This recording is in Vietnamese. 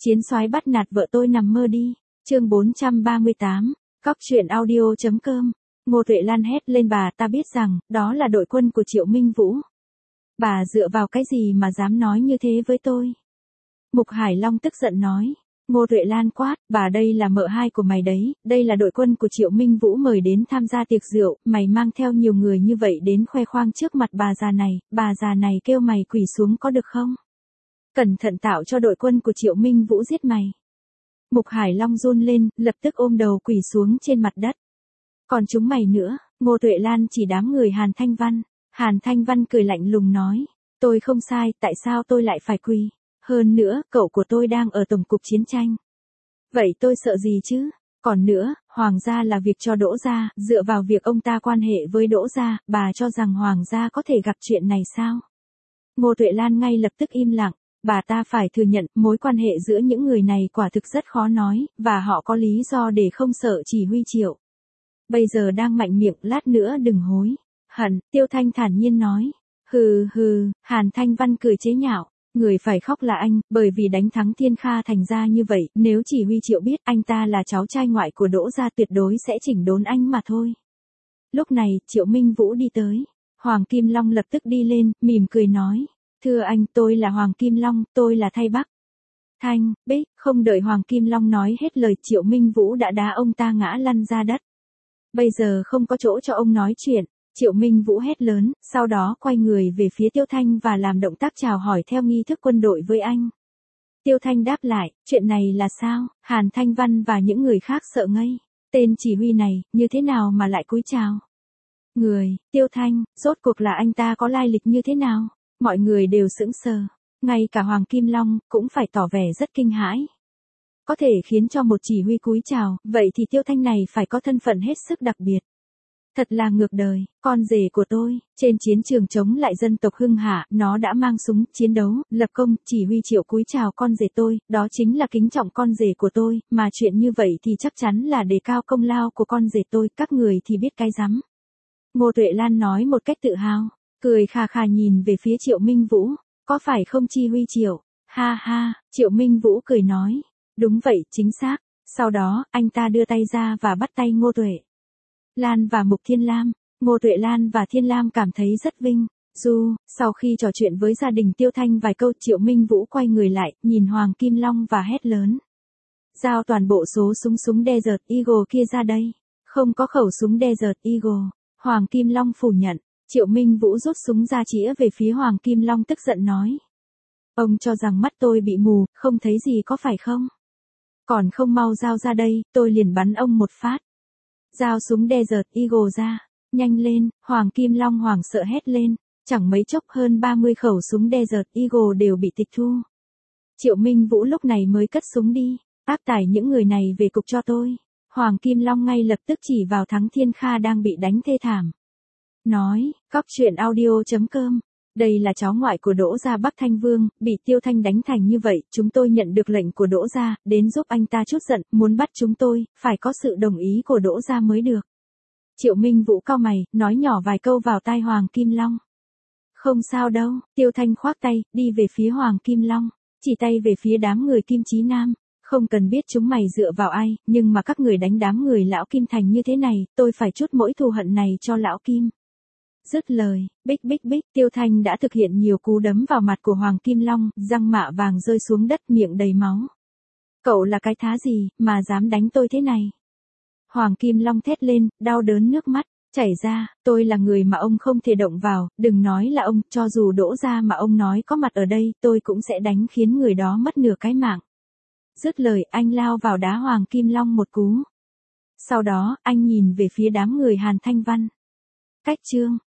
Chiến soái bắt nạt vợ tôi nằm mơ đi. Chương 438. Cóc truyện audio.com. Ngô Tuệ Lan hét lên bà ta biết rằng, đó là đội quân của Triệu Minh Vũ. Bà dựa vào cái gì mà dám nói như thế với tôi? Mục Hải Long tức giận nói. Ngô Tuệ Lan quát, bà đây là mợ hai của mày đấy, đây là đội quân của Triệu Minh Vũ mời đến tham gia tiệc rượu, mày mang theo nhiều người như vậy đến khoe khoang trước mặt bà già này kêu mày quỳ xuống có được không? Cẩn thận tạo cho đội quân của Triệu Minh Vũ giết mày. Mục Hải Long run lên, lập tức ôm đầu quỳ xuống trên mặt đất. Còn chúng mày nữa, Ngô Tuệ Lan chỉ đám người Hàn Thanh Văn. Hàn Thanh Văn cười lạnh lùng nói, tôi không sai, tại sao tôi lại phải quỳ? Hơn nữa, cậu của tôi đang ở tổng cục chiến tranh. Vậy tôi sợ gì chứ? Còn nữa, Hoàng gia là việc cho Đỗ gia, dựa vào việc ông ta quan hệ với Đỗ gia, bà cho rằng Hoàng gia có thể gặp chuyện này sao? Ngô Tuệ Lan ngay lập tức im lặng, bà ta phải thừa nhận mối quan hệ giữa những người này quả thực rất khó nói, và họ có lý do để không sợ chỉ huy Triệu. Bây giờ đang mạnh miệng, lát nữa đừng hối hận, Tiêu Thanh thản nhiên nói. Hừ, Hàn Thanh Văn cười chế nhạo. Người phải khóc là anh, bởi vì đánh thắng Thiên Kha thành ra như vậy, nếu chỉ huy Triệu biết anh ta là cháu trai ngoại của Đỗ gia tuyệt đối sẽ chỉnh đốn anh mà thôi. Lúc này, Triệu Minh Vũ đi tới. Hoàng Kim Long lập tức đi lên, mỉm cười nói. Thưa anh, tôi là Hoàng Kim Long, tôi là thay Bắc. Thanh, Bích, không đợi Hoàng Kim Long nói hết lời, Triệu Minh Vũ đã đá ông ta ngã lăn ra đất. Bây giờ không có chỗ cho ông nói chuyện. Triệu Minh Vũ hét lớn, sau đó quay người về phía Tiêu Thanh và làm động tác chào hỏi theo nghi thức quân đội với anh. Tiêu Thanh đáp lại, chuyện này là sao? Hàn Thanh Văn và những người khác sợ ngây. Tên chỉ huy này, như thế nào mà lại cúi chào? Tiêu Thanh, rốt cuộc là anh ta có lai lịch như thế nào? Mọi người đều sững sờ. Ngay cả Hoàng Kim Long, cũng phải tỏ vẻ rất kinh hãi. Có thể khiến cho một chỉ huy cúi chào, vậy thì Tiêu Thanh này phải có thân phận hết sức đặc biệt. Thật là ngược đời, con rể của tôi, trên chiến trường chống lại dân tộc Hưng Hạ, nó đã mang súng, chiến đấu, lập công, chỉ huy Triệu cúi chào con rể tôi, đó chính là kính trọng con rể của tôi, mà chuyện như vậy thì chắc chắn là đề cao công lao của con rể tôi, các người thì biết cái rắm. Ngô Tuệ Lan nói một cách tự hào, cười khà khà nhìn về phía Triệu Minh Vũ, có phải không chỉ huy Triệu? Ha ha, Triệu Minh Vũ cười nói, đúng vậy, chính xác, sau đó, anh ta đưa tay ra và bắt tay Ngô Tuệ Lan và Mục Thiên Lam. Ngô Tuệ Lan và Thiên Lam cảm thấy rất vinh. Sau khi trò chuyện với gia đình Tiêu Thanh vài câu, Triệu Minh Vũ quay người lại, nhìn Hoàng Kim Long và hét lớn. Giao toàn bộ số súng Desert Eagle kia ra đây. Không có khẩu súng Desert Eagle. Hoàng Kim Long phủ nhận. Triệu Minh Vũ rút súng ra chĩa về phía Hoàng Kim Long tức giận nói. Ông cho rằng mắt tôi bị mù, không thấy gì có phải không? Còn không mau giao ra đây, tôi liền bắn ông một phát. Giao súng Desert Eagle ra, nhanh lên, Hoàng Kim Long hoảng sợ hét lên, chẳng mấy chốc hơn 30 khẩu súng Desert Eagle đều bị tịch thu. Triệu Minh Vũ lúc này mới cất súng đi, áp tải những người này về cục cho tôi. Hoàng Kim Long ngay lập tức chỉ vào Thắng Thiên Kha đang bị đánh thê thảm. Nói, cóc truyện audio.com. Đây là cháu ngoại của Đỗ gia Bắc Thanh Vương, bị Tiêu Thanh đánh thành như vậy, chúng tôi nhận được lệnh của Đỗ gia, đến giúp anh ta chút giận, muốn bắt chúng tôi, phải có sự đồng ý của Đỗ gia mới được. Triệu Minh Vũ cau mày, nói nhỏ vài câu vào tai Hoàng Kim Long. Không sao đâu, Tiêu Thanh khoác tay, đi về phía Hoàng Kim Long, chỉ tay về phía đám người Kim Chí Nam. Không cần biết chúng mày dựa vào ai, nhưng mà các người đánh đám người lão Kim thành như thế này, tôi phải trút mỗi thù hận này cho lão Kim. Dứt lời, bích, Tiêu Thanh đã thực hiện nhiều cú đấm vào mặt của Hoàng Kim Long, răng mạ vàng rơi xuống đất, miệng đầy máu. Cậu là cái thá gì, mà dám đánh tôi thế này? Hoàng Kim Long thét lên, đau đớn nước mắt chảy ra, tôi là người mà ông không thể động vào, đừng nói là ông, cho dù Đỗ gia mà ông nói có mặt ở đây, tôi cũng sẽ đánh khiến người đó mất nửa cái mạng. Dứt lời, anh lao vào đá Hoàng Kim Long một cú. Sau đó, anh nhìn về phía đám người Hàn Thanh Văn. Cách chương